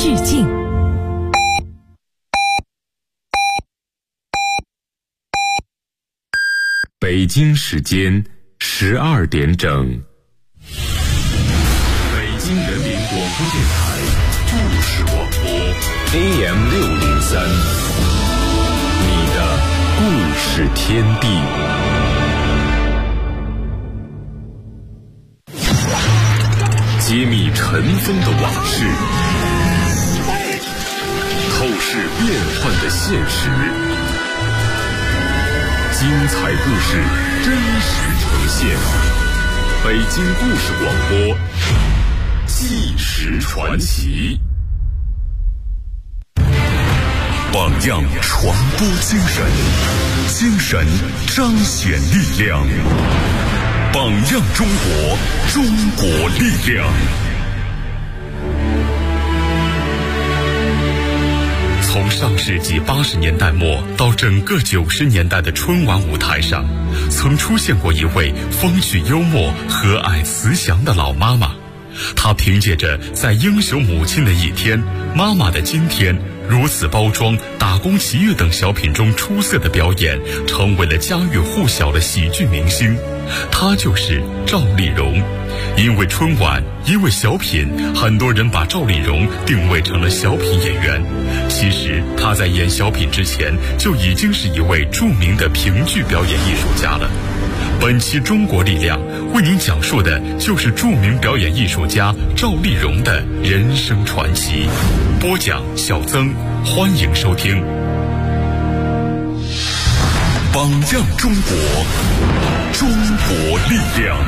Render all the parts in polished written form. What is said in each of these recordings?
致敬。 北京时间12点整，北京人民广播电台故事广播 AM603，你的故事天地。揭秘尘封的往事，透视变幻的现实，精彩故事真实呈现。北京故事广播，纪实传奇。榜样传播精神，精神彰显力量。榜样中国，中国力量。从上世纪80年代末到整个90年代的春晚舞台上，曾出现过一位风趣幽默、和蔼慈祥的老妈妈。她凭借着在《英雄母亲的一天》《妈妈的今天》《如此包装》《打工奇遇》等小品中出色的表演，成为了家喻户晓的喜剧明星。她就是赵丽蓉。因为春晚，因为小品，很多人把赵丽蓉定位成了小品演员。其实她在演小品之前就已经是一位著名的评剧表演艺术家了。本期中国力量为您讲述的就是著名表演艺术家赵丽蓉的人生传奇。播讲小曾，欢迎收听。榜样中国，中国力量。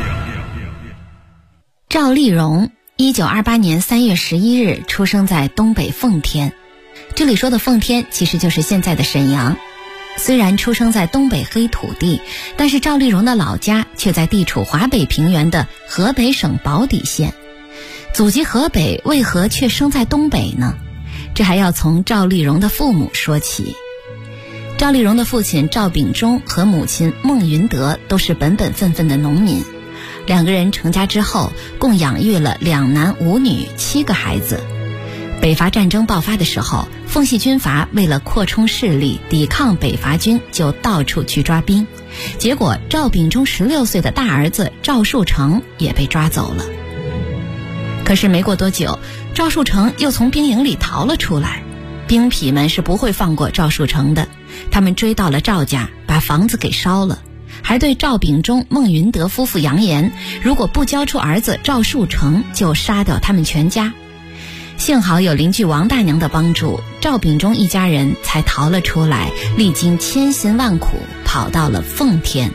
赵丽蓉1928年3月11日出生在东北奉天，这里说的奉天其实就是现在的沈阳。虽然出生在东北黑土地，但是赵丽蓉的老家却在地处华北平原的河北省保底县。祖籍河北，为何却生在东北呢？这还要从赵丽蓉的父母说起。赵丽蓉的父亲赵秉忠和母亲孟云德都是本本分分的农民，两个人成家之后共养育了2男5女7个孩子。北伐战争爆发的时候，奉系军阀为了扩充势力抵抗北伐军，就到处去抓兵，结果赵秉忠16岁的大儿子赵树成也被抓走了。可是没过多久，赵树成又从兵营里逃了出来，兵痞们是不会放过赵树成的，他们追到了赵家，把房子给烧了，还对赵秉忠、孟云德夫妇扬言，如果不交出儿子赵树成，就杀掉他们全家。幸好有邻居王大娘的帮助，赵秉忠一家人才逃了出来，历经千辛万苦跑到了奉天。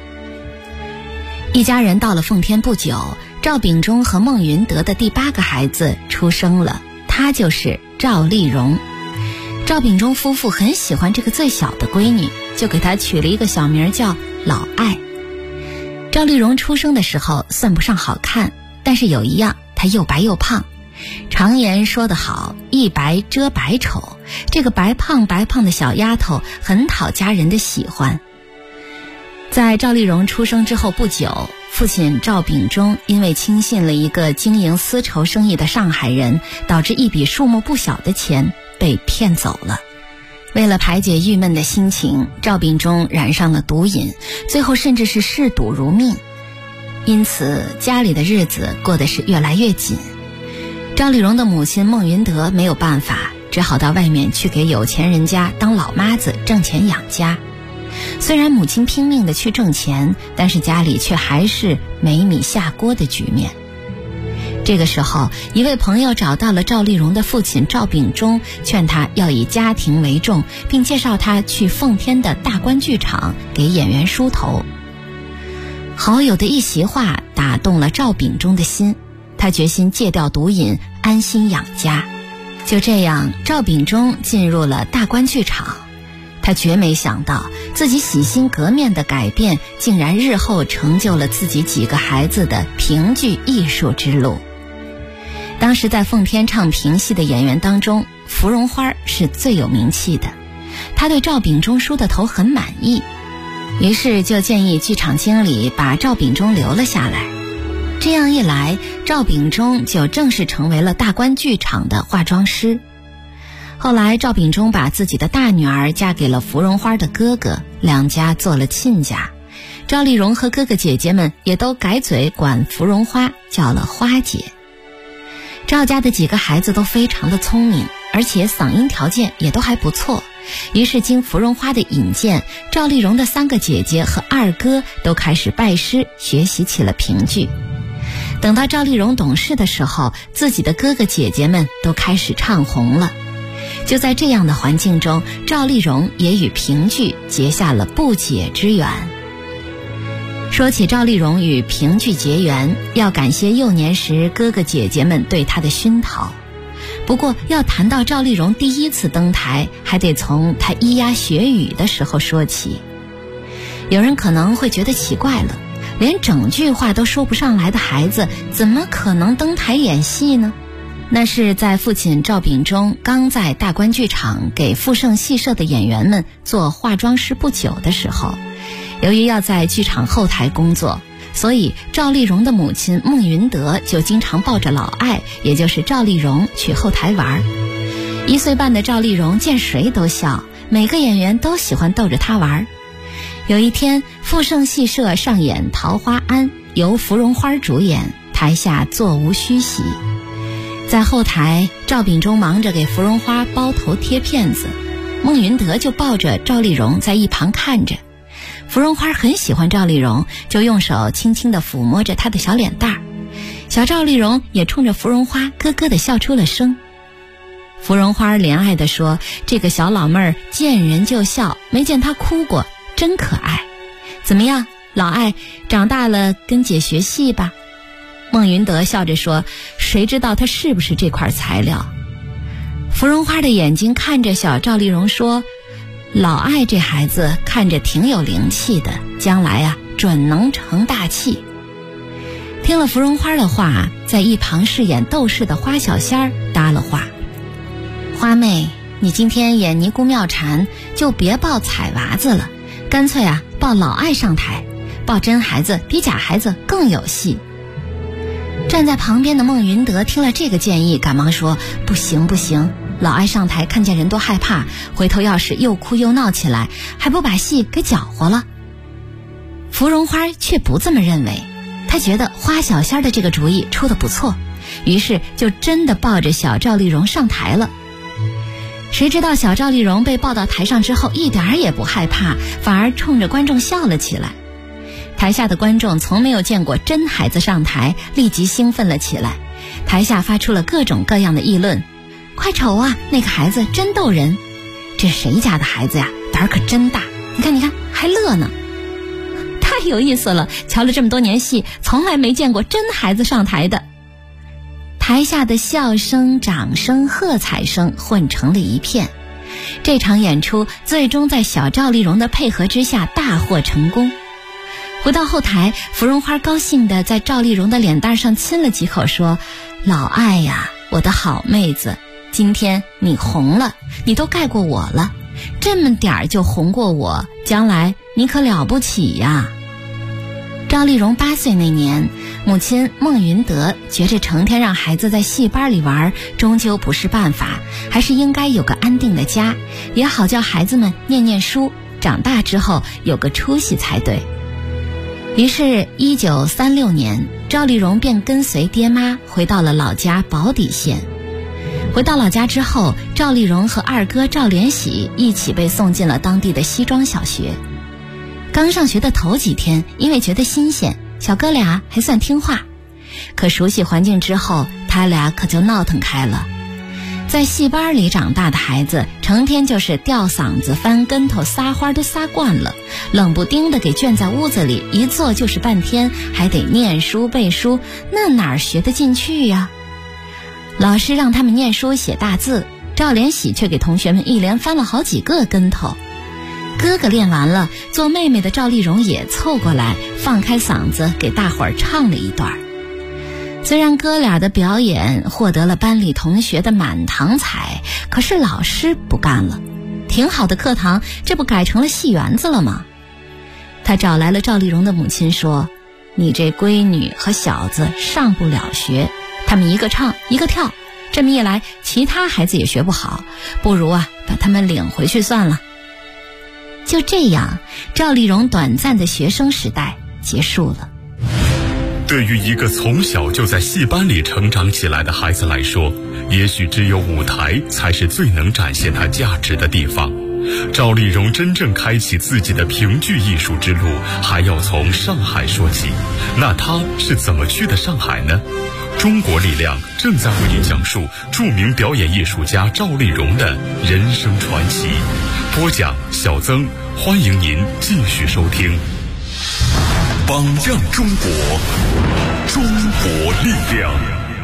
一家人到了奉天不久，赵秉忠和孟云德的第8个孩子出生了，她就是赵丽蓉。赵秉忠夫妇很喜欢这个最小的闺女，就给她取了一个小名叫老爱。赵丽蓉出生的时候算不上好看，但是有一样，她又白又胖。常言说得好，一白遮百丑，这个白胖的小丫头很讨家人的喜欢。在赵丽蓉出生之后不久，父亲赵秉忠因为轻信了一个经营丝绸生意的上海人，导致一笔数目不小的钱被骗走了。为了排解郁闷的心情，赵秉忠染上了毒瘾，最后甚至是嗜赌如命，因此家里的日子过得是越来越紧。赵丽蓉的母亲孟云德没有办法，只好到外面去给有钱人家当老妈子挣钱养家。虽然母亲拼命的去挣钱，但是家里却还是没米下锅的局面。这个时候，一位朋友找到了赵丽蓉的父亲赵秉忠，劝他要以家庭为重，并介绍他去奉天的大观剧场给演员梳头。好友的一席话打动了赵秉忠的心，他决心戒掉毒瘾，安心养家。就这样，赵秉忠进入了大观剧场。他绝没想到，自己洗心革面的改变，竟然日后成就了自己几个孩子的评剧艺术之路。当时在奉天唱评戏的演员当中，芙蓉花是最有名气的。他对赵秉忠梳的头很满意，于是就建议剧场经理把赵秉忠留了下来。 这样一来，赵秉忠就正式成为了大观剧场的化妆师。后来赵秉忠把自己的大女儿嫁给了芙蓉花的哥哥，两家做了亲家。赵丽蓉和哥哥姐姐们也都改嘴管芙蓉花叫了花姐。赵家的几个孩子都非常的聪明，而且嗓音条件也都还不错，于是经芙蓉花的引荐，赵丽蓉的3个姐姐和二哥都开始拜师学习起了评剧。等到赵丽蓉懂事的时候，自己的哥哥姐姐们都开始唱红了。就在这样的环境中，赵丽蓉也与评剧结下了不解之缘。说起赵丽蓉与评剧结缘，要感谢幼年时哥哥姐姐们对她的熏陶。不过要谈到赵丽蓉第一次登台，还得从她咿呀学语的时候说起。有人可能会觉得奇怪了，连整句话都说不上来的孩子，怎么可能登台演戏呢？那是在父亲赵秉忠刚在大观剧场给富盛戏社的演员们做化妆师不久的时候。由于要在剧场后台工作，所以赵丽蓉的母亲孟云德就经常抱着老爱，也就是赵丽蓉去后台玩。1岁半的赵丽蓉见谁都笑，每个演员都喜欢逗着她玩。有一天，富盛戏社上演《桃花庵》，由芙蓉花主演，台下座无虚席。在后台，赵秉忠忙着给芙蓉花包头贴片子，孟云德就抱着赵丽蓉在一旁看着。芙蓉花很喜欢赵丽蓉，就用手轻轻地抚摸着她的小脸蛋儿。小赵丽蓉也冲着芙蓉花咯咯地笑出了声。芙蓉花怜爱地说：“这个小老妹儿见人就笑，没见她哭过，真可爱。怎么样，老爱，长大了跟姐学戏吧？”孟云德笑着说：“谁知道她是不是这块材料？”芙蓉花的眼睛看着小赵丽蓉说：“老爱这孩子看着挺有灵气的，将来啊准能成大器。”听了芙蓉花的话，在一旁饰演斗士的花小仙儿搭了话：“花妹，你今天演尼姑妙禅，就别抱彩娃子了，干脆啊抱老爱上台，抱真孩子比假孩子更有戏。”站在旁边的孟云德听了这个建议，赶忙说：“不行不行，老爱上台看见人都害怕，回头要是又哭又闹起来，还不把戏给搅和了。”芙蓉花却不这么认为，她觉得花小仙的这个主意出得不错，于是就真的抱着小赵丽蓉上台了。谁知道小赵丽蓉被抱到台上之后，一点儿也不害怕，反而冲着观众笑了起来。台下的观众从没有见过真孩子上台，立即兴奋了起来。台下发出了各种各样的议论：“快瞅啊，那个孩子真逗人！这谁家的孩子呀，胆儿可真大！你看你看，还乐呢！太有意思了，瞧了这么多年戏，从来没见过真孩子上台的。”台下的笑声、掌声、喝彩声混成了一片。这场演出最终在小赵丽蓉的配合之下大获成功。回到后台，芙蓉花高兴地在赵丽蓉的脸蛋上亲了几口，说：“老爱呀，我的好妹子，今天你红了，你都盖过我了，这么点儿就红过我，将来你可了不起呀。”赵丽蓉8岁那年，母亲孟云德觉着成天让孩子在戏班里玩，终究不是办法，还是应该有个安定的家，也好叫孩子们念念书，长大之后有个出息才对。于是1936年，赵丽蓉便跟随爹妈回到了老家宝坻县。回到老家之后，赵丽蓉和二哥赵连喜一起被送进了当地的西庄小学。刚上学的头几天，因为觉得新鲜，小哥俩还算听话。可熟悉环境之后，他俩可就闹腾开了。在戏班里长大的孩子，成天就是吊嗓子、翻跟头、撒欢都撒惯了，冷不丁的给圈在屋子里，一坐就是半天，还得念书背书，那哪儿学得进去呀？老师让他们念书写大字，赵连喜却给同学们一连翻了好几个跟头。哥哥练完了，做妹妹的赵丽蓉也凑过来，放开嗓子给大伙儿唱了一段。虽然哥俩的表演获得了班里同学的满堂彩，可是老师不干了，挺好的课堂，这不改成了戏园子了吗？他找来了赵丽蓉的母亲说：“ 你这闺女和小子上不了学，他们一个唱一个跳，这么一来其他孩子也学不好，不如把他们领回去算了。就这样，赵丽蓉短暂的学生时代结束了。 对于一个从小就在戏班里成长起来的孩子来说，也许只有舞台才是最能展现他价值的地方。赵丽蓉真正开启自己的评剧艺术之路，还要从上海说起。那她是怎么去的上海呢？中国力量正在为你讲述著名表演艺术家赵丽蓉的人生传奇。播讲小曾，欢迎您继续收听。榜样中国，中国力量。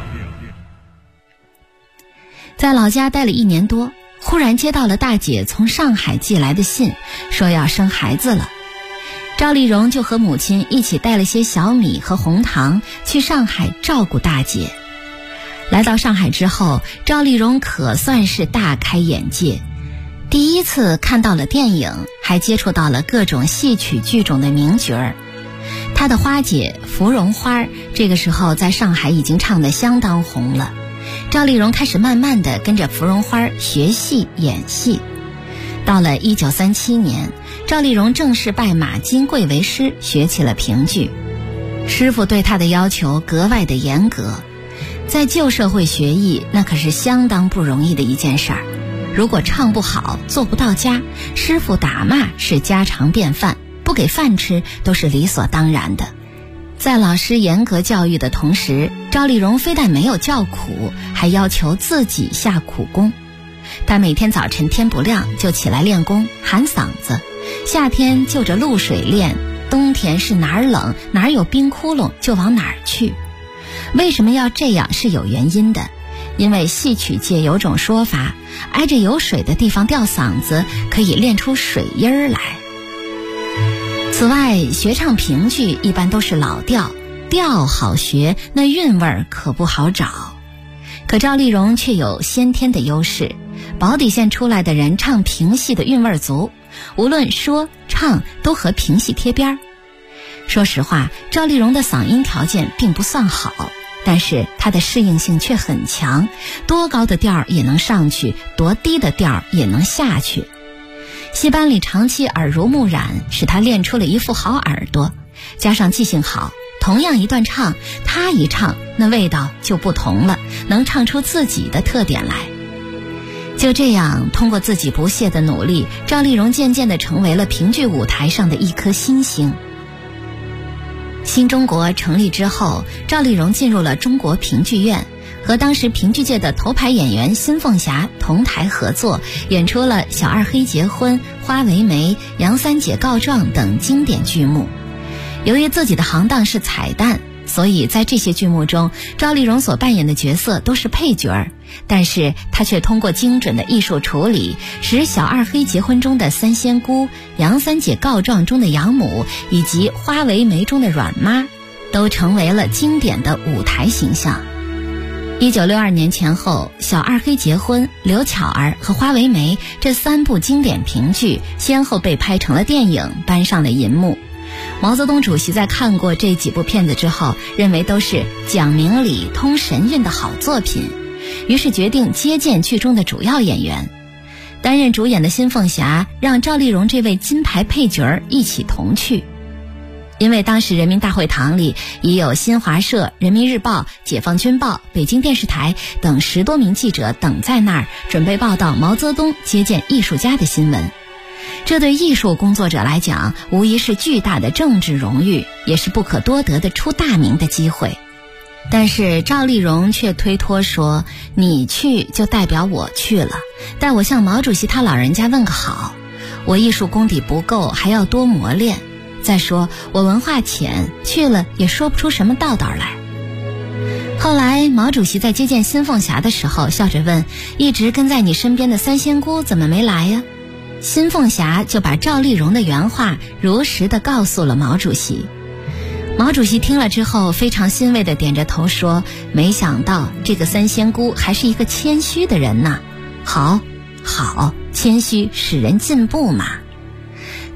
在老家待了1年多，忽然接到了大姐从上海寄来的信，说要生孩子了。赵丽蓉就和母亲一起带了些小米和红糖去上海照顾大姐。来到上海之后，赵丽蓉可算是大开眼界，第一次看到了电影，还接触到了各种戏曲剧中的名角儿。她的花姐芙蓉花这个时候在上海已经唱得相当红了。赵丽蓉开始慢慢地跟着芙蓉花学戏演戏。到了1937年，赵丽蓉正式拜马金贵为师，学起了评剧。师傅对她的要求格外的严格，在旧社会学艺那可是相当不容易的一件事儿。如果唱不好，做不到家，师傅打骂是家常便饭，不给饭吃都是理所当然的。在老师严格教育的同时，赵丽蓉非但没有叫苦，还要求自己下苦功。她每天早晨天不亮就起来练功，喊嗓子，夏天就着露水练，冬天是哪儿冷哪儿有冰窟窿就往哪儿去。为什么要这样是有原因的，因为戏曲界有种说法，挨着有水的地方吊嗓子可以练出水音儿来。此外，学唱评剧一般都是老调，调好学，那韵味儿可不好找。可赵丽蓉却有先天的优势，保底县出来的人唱评戏的韵味儿足，无论说唱都和评戏贴边儿。说实话，赵丽蓉的嗓音条件并不算好，但是她的适应性却很强，多高的调儿也能上去，多低的调儿也能下去。戏班里长期耳濡目染，使她练出了一副好耳朵，加上记性好，同样一段唱，她一唱那味道就不同了，能唱出自己的特点来。就这样，通过自己不懈的努力，赵丽蓉渐渐地成为了评剧舞台上的一颗新星。新中国成立之后，赵丽蓉进入了中国评剧院，和当时评剧界的头牌演员辛凤霞同台合作，演出了《小二黑结婚》《花为媒》《杨三姐告状》等经典剧目。由于自己的行当是彩蛋，所以在这些剧目中，赵丽蓉所扮演的角色都是配角儿，但是她却通过精准的艺术处理，使《小二黑结婚》中的三仙姑、杨三姐告状中的杨母，以及《花为媒》中的阮妈，都成为了经典的舞台形象。1962年前后，《小二黑结婚》、《刘巧儿》和《花为媒》这3部经典评剧先后被拍成了电影，搬上了银幕。毛泽东主席在看过这几部片子之后，认为都是讲明理、通神韵的好作品，于是决定接见剧中的主要演员。担任主演的辛凤霞让赵丽蓉这位金牌配角一起同去。因为当时人民大会堂里已有新华社、人民日报、解放军报、北京电视台等10多名记者等在那儿，准备报道毛泽东接见艺术家的新闻。这对艺术工作者来讲，无疑是巨大的政治荣誉，也是不可多得的出大名的机会。但是赵丽蓉却推脱说，你去就代表我去了，代我向毛主席他老人家问个好，我艺术功底不够，还要多磨练。再说我文化浅，去了也说不出什么道道来。后来毛主席在接见辛凤霞的时候，笑着问，一直跟在你身边的三仙姑怎么没来呀？辛凤霞就把赵丽蓉的原话如实地告诉了毛主席。毛主席听了之后非常欣慰地点着头说，没想到这个三仙姑还是一个谦虚的人呐。好，谦虚使人进步嘛。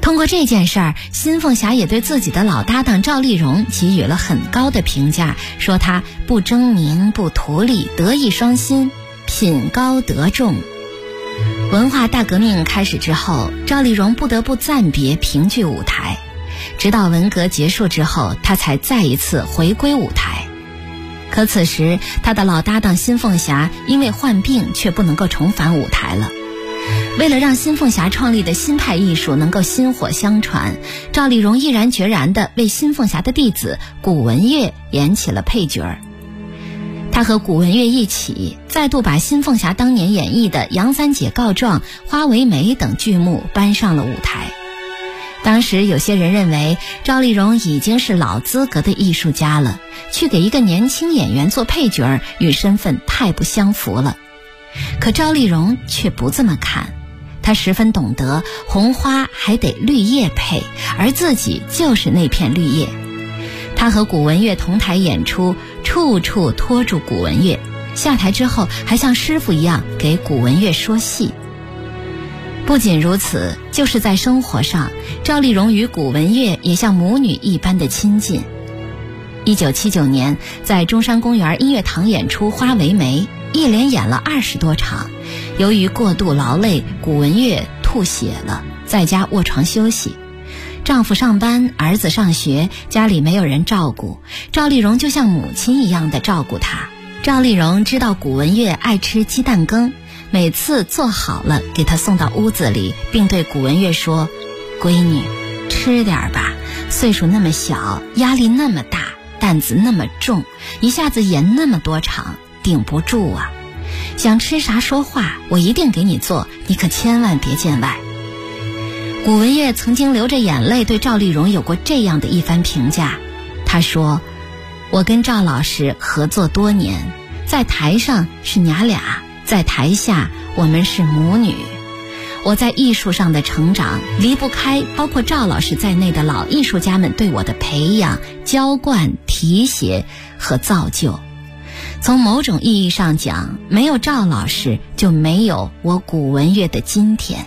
通过这件事儿，新凤霞也对自己的老搭档赵丽蓉给予了很高的评价，说她不争名不图利，德艺双馨，品高德重。文化大革命开始之后，赵丽蓉不得不暂别评剧舞台，直到文革结束之后，她才再一次回归舞台。可此时她的老搭档新凤霞因为患病，却不能够重返舞台了。为了让新凤霞创立的新派艺术能够薪火相传，赵丽蓉毅然决然地为新凤霞的弟子古文乐演起了配角儿。她和古文乐一起，再度把新凤霞当年演绎的《杨三姐告状》《花为媒》等剧目搬上了舞台。当时有些人认为赵丽蓉已经是老资格的艺术家了，去给一个年轻演员做配角儿，与身份太不相符了。可赵丽蓉却不这么看，她十分懂得红花还得绿叶配，而自己就是那片绿叶。她和古文乐同台演出，处处拖住古文乐，下台之后还像师傅一样给古文乐说戏。不仅如此，就是在生活上，赵丽蓉与古文乐也像母女一般的亲近。1979年在中山公园音乐堂演出《花为媒》，一连演了20多场，由于过度劳累，古文乐吐血了，在家卧床休息。丈夫上班，儿子上学，家里没有人照顾，赵丽蓉就像母亲一样的照顾他。赵丽蓉知道古文乐爱吃鸡蛋羹，每次做好了给他送到屋子里，并对古文乐说：“闺女，吃点吧，岁数那么小，压力那么大，担子那么重，一下子演那么多场，顶不住啊！想吃啥说话，我一定给你做，你可千万别见外。”古文乐曾经流着眼泪对赵丽蓉有过这样的一番评价，他说：“我跟赵老师合作多年，在台上是娘俩，在台下我们是母女。我在艺术上的成长离不开包括赵老师在内的老艺术家们对我的培养、浇灌、提携和造就。从某种意义上讲，没有赵老师，就没有我古文乐的今天。”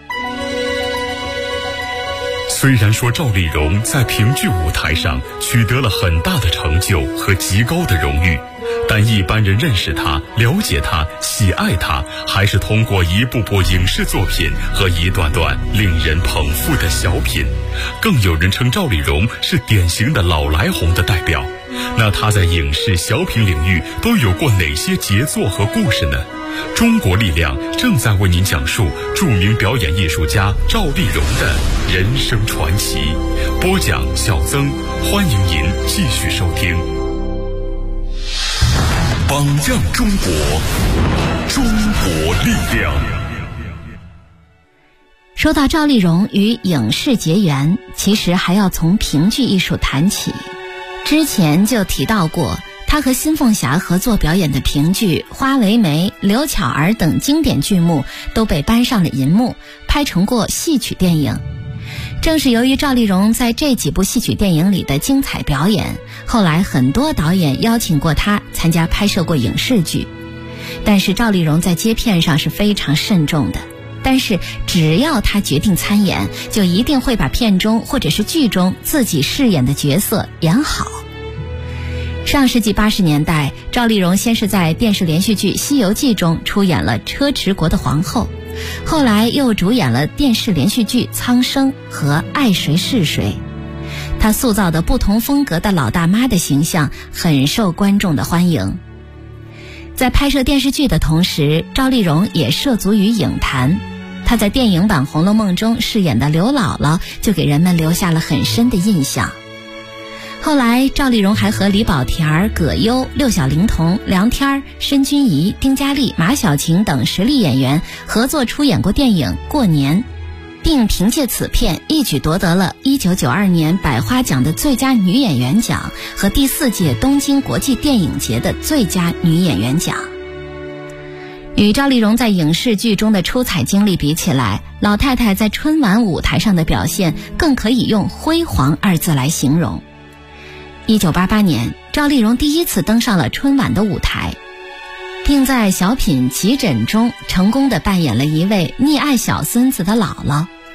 虽然说赵丽蓉在评剧舞台上取得了很大的成就和极高的荣誉，但一般人认识她、了解她、喜爱她，还是通过一部部影视作品和一段段令人捧腹的小品。更有人称赵丽蓉是典型的老来红的代表。那她在影视小品领域都有过哪些杰作和故事呢？中国力量正在为您讲述著名表演艺术家赵丽蓉的人生传奇。播讲小曾，欢迎您继续收听。榜样中国，中国力量。 说到赵丽蓉与影视结缘，其实还要从评剧艺术谈起。之前就提到过，她和新凤霞合作表演的评剧《花为媒》《刘巧儿》等经典剧目都被搬上了银幕，拍成过戏曲电影。正是由于赵丽蓉在这几部戏曲电影里的精彩表演，后来很多导演邀请过她参加拍摄过影视剧。但是赵丽蓉在接片上是非常慎重的，但是只要她决定参演，就一定会把片中或者是剧中自己饰演的角色演好。上世纪80年代，赵丽蓉先是在电视连续剧《西游记》中出演了车迟国的皇后，后来又主演了电视连续剧《苍生》和《爱谁是谁》。她塑造的不同风格的老大妈的形象很受观众的欢迎。在拍摄电视剧的同时，赵丽蓉也涉足于影坛。她在电影版《红楼梦》中饰演的刘姥姥就给人们留下了很深的印象。后来赵丽蓉还和李保田、葛优、六小龄童、梁天、申君怡、丁嘉丽、马小晴等实力演员合作出演过电影《过年》，并凭借此片一举夺得了1992年百花奖的最佳女演员奖和第4届东京国际电影节的最佳女演员奖。与赵丽蓉在影视剧中的出彩经历比起来，老太太在春晚舞台上的表现更可以用辉煌2字来形容。1988年，赵丽蓉第一次登上了春晚的舞台，并在小品《急诊》中成功地扮演了一位溺爱小孙子的姥姥。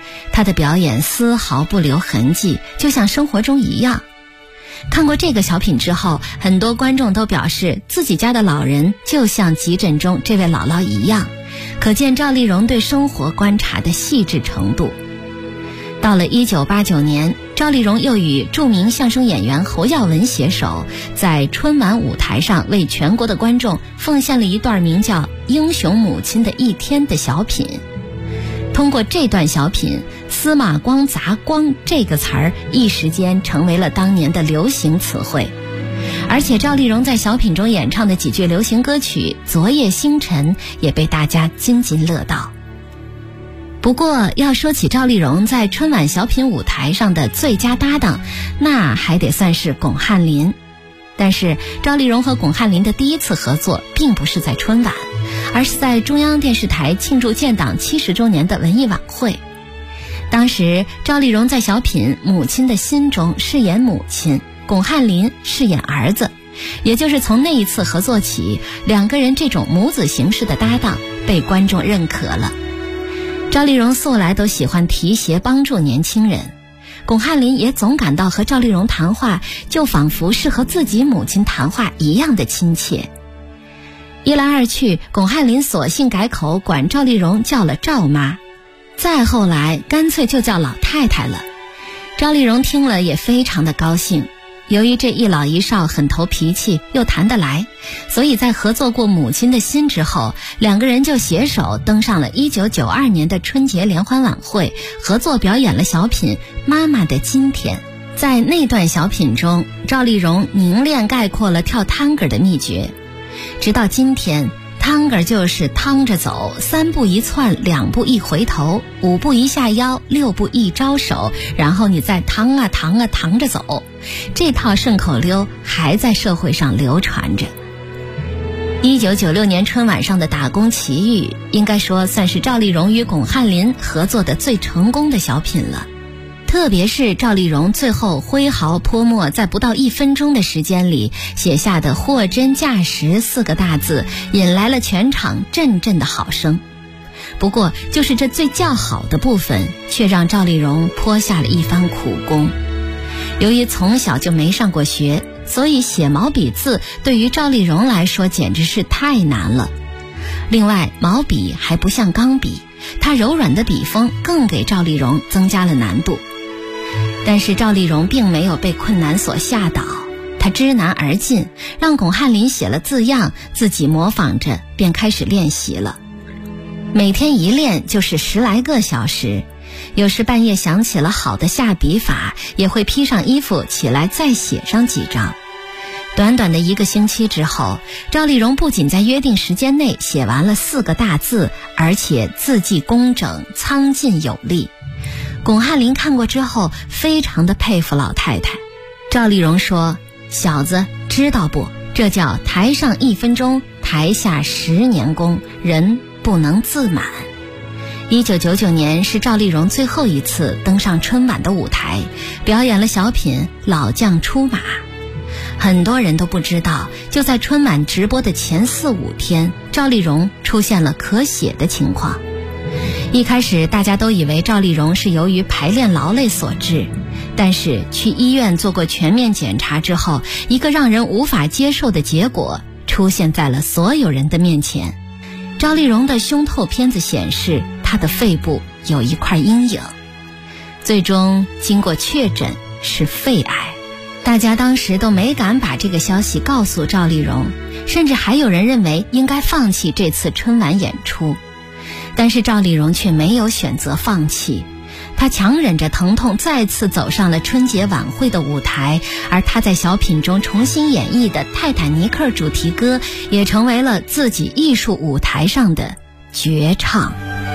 她的表演丝毫不留痕迹，就像生活中一样。看过这个小品之后，很多观众都表示自己家的老人就像急诊中这位姥姥一样，可见赵丽蓉对生活观察的细致程度。到了1989年，赵丽蓉又与著名相声演员侯耀文携手，在春晚舞台上为全国的观众奉献了一段名叫《英雄母亲的一天》的小品。通过这段小品，司马光砸光这个词儿一时间成为了当年的流行词汇。而且赵丽蓉在小品中演唱的几句流行歌曲《昨夜星辰》也被大家津津乐道。不过要说起赵丽蓉在春晚小品舞台上的最佳搭档，那还得算是巩汉林。但是赵丽蓉和巩汉林的第一次合作并不是在春晚，而是在中央电视台庆祝建党70周年的文艺晚会。当时赵丽蓉在小品《母亲的心》中饰演母亲，巩汉林饰演儿子。也就是从那一次合作起，两个人这种母子形式的搭档被观众认可了。赵丽蓉素来都喜欢提携帮助年轻人，巩汉林也总感到和赵丽蓉谈话就仿佛是和自己母亲谈话一样的亲切。一来二去，巩汉林索性改口管赵丽蓉叫了赵妈，再后来干脆就叫老太太了。赵丽蓉听了也非常的高兴，由于这一老一少很投脾气又谈得来，所以在合作过《母亲的心》之后，两个人就携手登上了1992年的春节联欢晚会，合作表演了小品《妈妈的今天》。在那段小品中，赵丽蓉凝练概括了跳探戈的秘诀。直到今天，探戈就是趟着走，3步一窜，2步一回头，5步一下腰，6步一招手，然后你再趟啊趟啊趟着走。这套顺口溜还在社会上流传着。1996年春晚上的《打工奇遇》应该说算是赵丽蓉与巩汉林合作的最成功的小品了。特别是赵丽蓉最后挥毫泼墨，在不到1分钟的时间里写下的货真价实4个大字，引来了全场阵阵的好声。不过就是这最叫好的部分，却让赵丽蓉泼下了一番苦功。由于从小就没上过学，所以写毛笔字对于赵丽蓉来说简直是太难了。另外毛笔还不像钢笔，它柔软的笔锋更给赵丽蓉增加了难度。但是赵丽蓉并没有被困难所吓倒，她知难而进，让巩汉林写了字样，自己模仿着便开始练习了。每天一练就是10来个小时，有时半夜想起了好的下笔法，也会披上衣服起来再写上几张。短短的1个星期之后，赵丽蓉不仅在约定时间内写完了4个大字，而且字迹工整，苍劲有力。巩汉林看过之后非常的佩服老太太。赵丽蓉说：“小子，知道不？这叫台上1分钟，台下10年功，人不能自满。”1999年是赵丽蓉最后一次登上春晚的舞台，表演了小品《老将出马》。很多人都不知道，就在春晚直播的前4、5天，赵丽蓉出现了咳血的情况。一开始大家都以为赵丽蓉是由于排练劳累所致，但是去医院做过全面检查之后，一个让人无法接受的结果出现在了所有人的面前。赵丽蓉的胸透片子显示，她的肺部有一块阴影，最终经过确诊是肺癌。大家当时都没敢把这个消息告诉赵丽蓉，甚至还有人认为应该放弃这次春晚演出。但是赵丽蓉却没有选择放弃，她强忍着疼痛再次走上了春节晚会的舞台，而她在小品中重新演绎的《泰坦尼克》主题歌也成为了自己艺术舞台上的绝唱。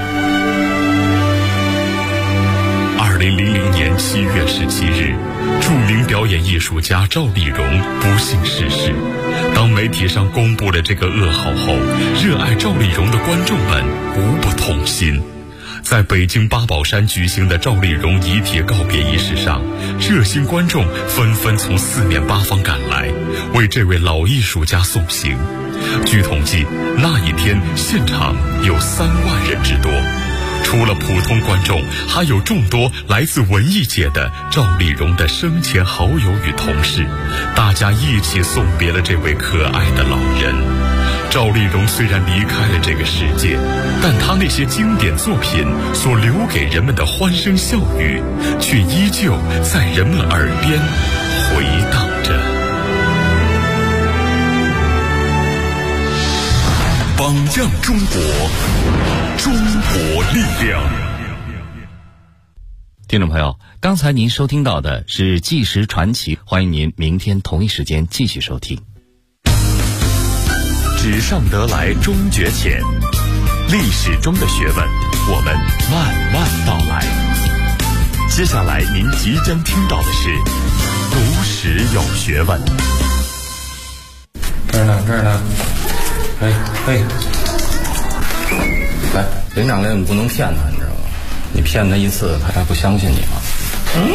2000年7月17日，著名表演艺术家赵丽蓉不幸逝世。当媒体上公布了这个噩耗后，热爱赵丽蓉的观众们无不痛心。在北京八宝山举行的赵丽蓉遗体告别仪式上，热心观众纷纷从4面8方赶来，为这位老艺术家送行。据统计，那一天现场有3万人之多。除除了普通观众，还有众多来自文艺界的赵丽蓉的生前好友与同事，大家一起送别了这位可爱的老人。赵丽蓉虽然离开了这个世界，但她那些经典作品所留给人们的欢声笑语，却依旧在人们耳边回荡着。榜样中国，中国力量。 听众朋友，刚才您收听到的是《纪实传奇》，欢迎您明天同一时间继续收听。 纸上得来终觉浅，历史中的学问，我们慢慢道来。接下来您即将听到的是读史有学问。 这儿呢，嘿，来，领长来，你不能骗他，你知道吗？你骗他一次，他还不相信你吗？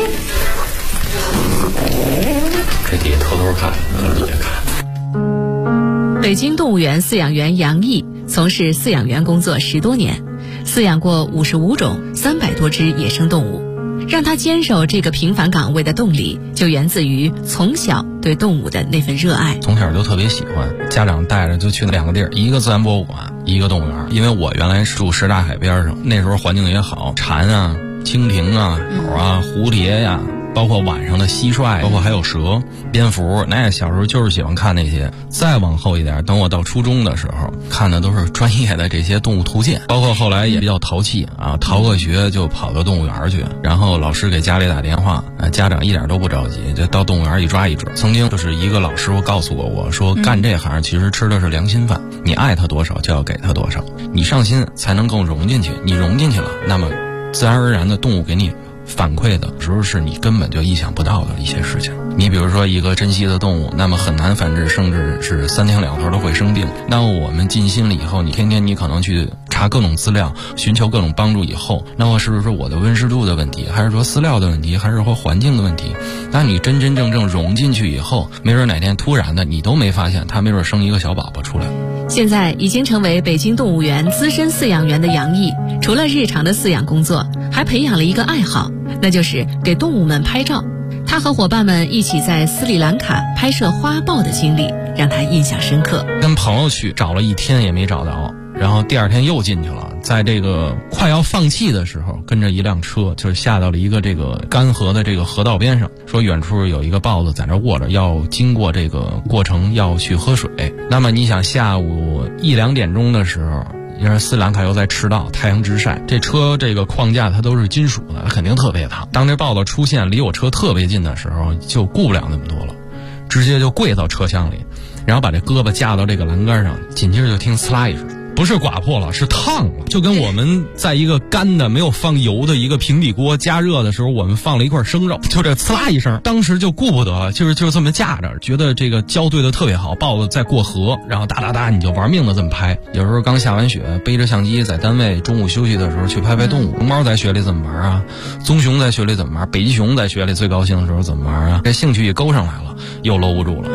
这底下偷偷看，底下看。 北京动物园饲养员杨毅从事饲养员工作10多年，饲养过55种300多只野生动物。让他坚守这个平凡岗位的动力，就源自于从小对动物的那份热爱。 从小就特别喜欢，家长带着就去2个地儿，一个自然博物馆，一个动物园。因为我原来住什刹海边上，那时候环境也好，蝉啊、蜻蜓啊、鸟啊、蝴蝶呀，包括晚上的蟋蟀，包括还有蛇、蝙蝠，那小时候就是喜欢看那些。再往后一点，等我到初中的时候，看的都是专业的这些动物图鉴，包括后来也比较淘气啊，逃个学就跑到动物园去，然后老师给家里打电话，家长一点都不着急，就到动物园一抓一只。曾经就是一个老师傅告诉过我说，干这行其实吃的是良心饭，你爱他多少就要给他多少，你上心才能更融进去，你融进去了，那么自然而然的动物给你反馈的时候是你根本就意想不到的一些事情。你比如说一个珍稀的动物，那么很难繁殖，甚至是3天2头都会生病。那我们尽心了以后，你天天你可能去查各种资料，寻求各种帮助以后，那么是不是我的温湿度的问题，还是说饲料的问题，还是说环境的问题？那你真真正正融进去以后，没准哪天突然的你都没发现，它没准生一个小宝宝出来。 现在已经成为北京动物园资深饲养员的杨毅，除了日常的饲养工作，还培养了一个爱好，那就是给动物们拍照。他和伙伴们一起在斯里兰卡拍摄花豹的经历，让他印象深刻。 跟朋友去找了1天也没找到，然后第2天又进去了，在这个快要放弃的时候，跟着一辆车就是下到了一个这个干涸的这个河道边上，说远处有一个豹子在那卧着，要经过这个过程要去喝水。那么你想下午1、2点钟的时候，因为斯里兰卡又在赤道，太阳直晒，这车这个框架它都是金属的，肯定特别烫。当这豹子出现离我车特别近的时候，就顾不了那么多了，直接就跪到车厢里，然后把这胳膊架到这个栏杆上，紧接着就听呲啦一声，不是刮破了，是烫了，就跟我们在一个干的没有放油的一个平底锅加热的时候，我们放了一块生肉，就这呲啦一声，当时就顾不得了，就这么架着，觉得这个胶对的特别好，豹子在过河，然后哒哒哒你就玩命的这么拍。有时候刚下完雪，背着相机在单位中午休息的时候去拍动物。熊猫在雪里怎么玩啊？棕熊在雪里怎么玩？北极熊在雪里最高兴的时候怎么玩啊？这兴趣一勾上来了，又搂不住了。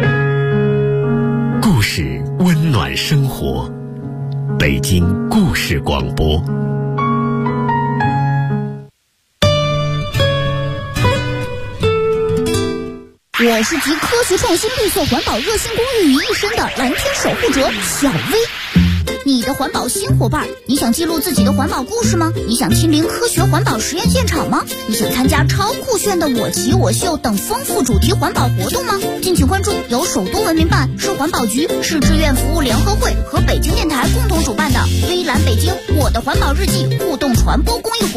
故事温暖生活，北京故事广播。 我是集科学创新、绿色环保、热心公益于一身的蓝天守护者小薇。你的环保新伙伴，你想记录自己的环保故事吗？你想亲临科学环保实验现场吗？你想参加超酷炫的我骑我秀等丰富主题环保活动吗？敬请关注由首都文明办、市环保局、市志愿服务联合会和北京电台共同主办的微蓝北京我的环保日记互动传播公益活动。